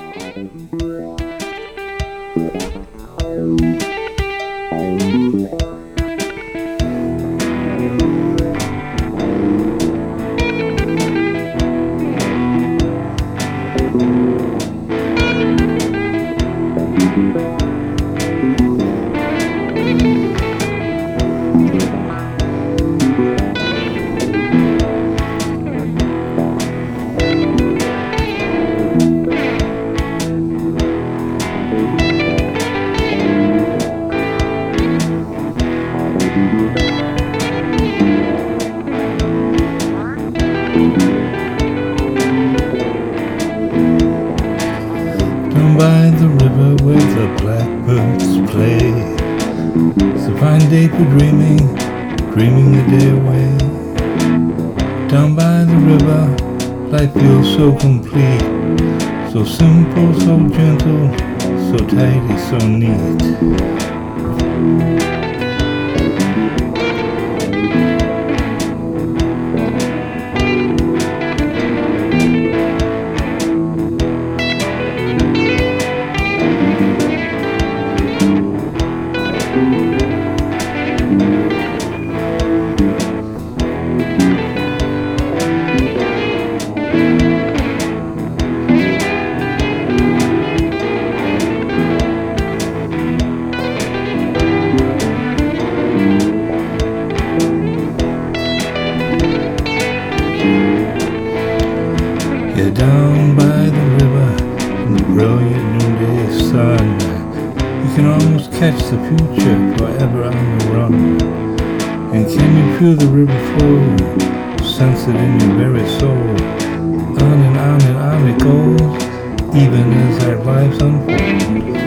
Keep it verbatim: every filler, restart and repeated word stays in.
Down by the river where the blackbirds play, it's a fine day for dreaming, dreaming the day away. Down by the river, life feels so complete, so simple, so gentle, so tidy, so neat. Yeah, down by the river in the brilliant noonday sun, you can almost catch the future forever on the run. And can you feel the river flow, sense it in your very soul? On and on and on it goes, even as our lives unfold.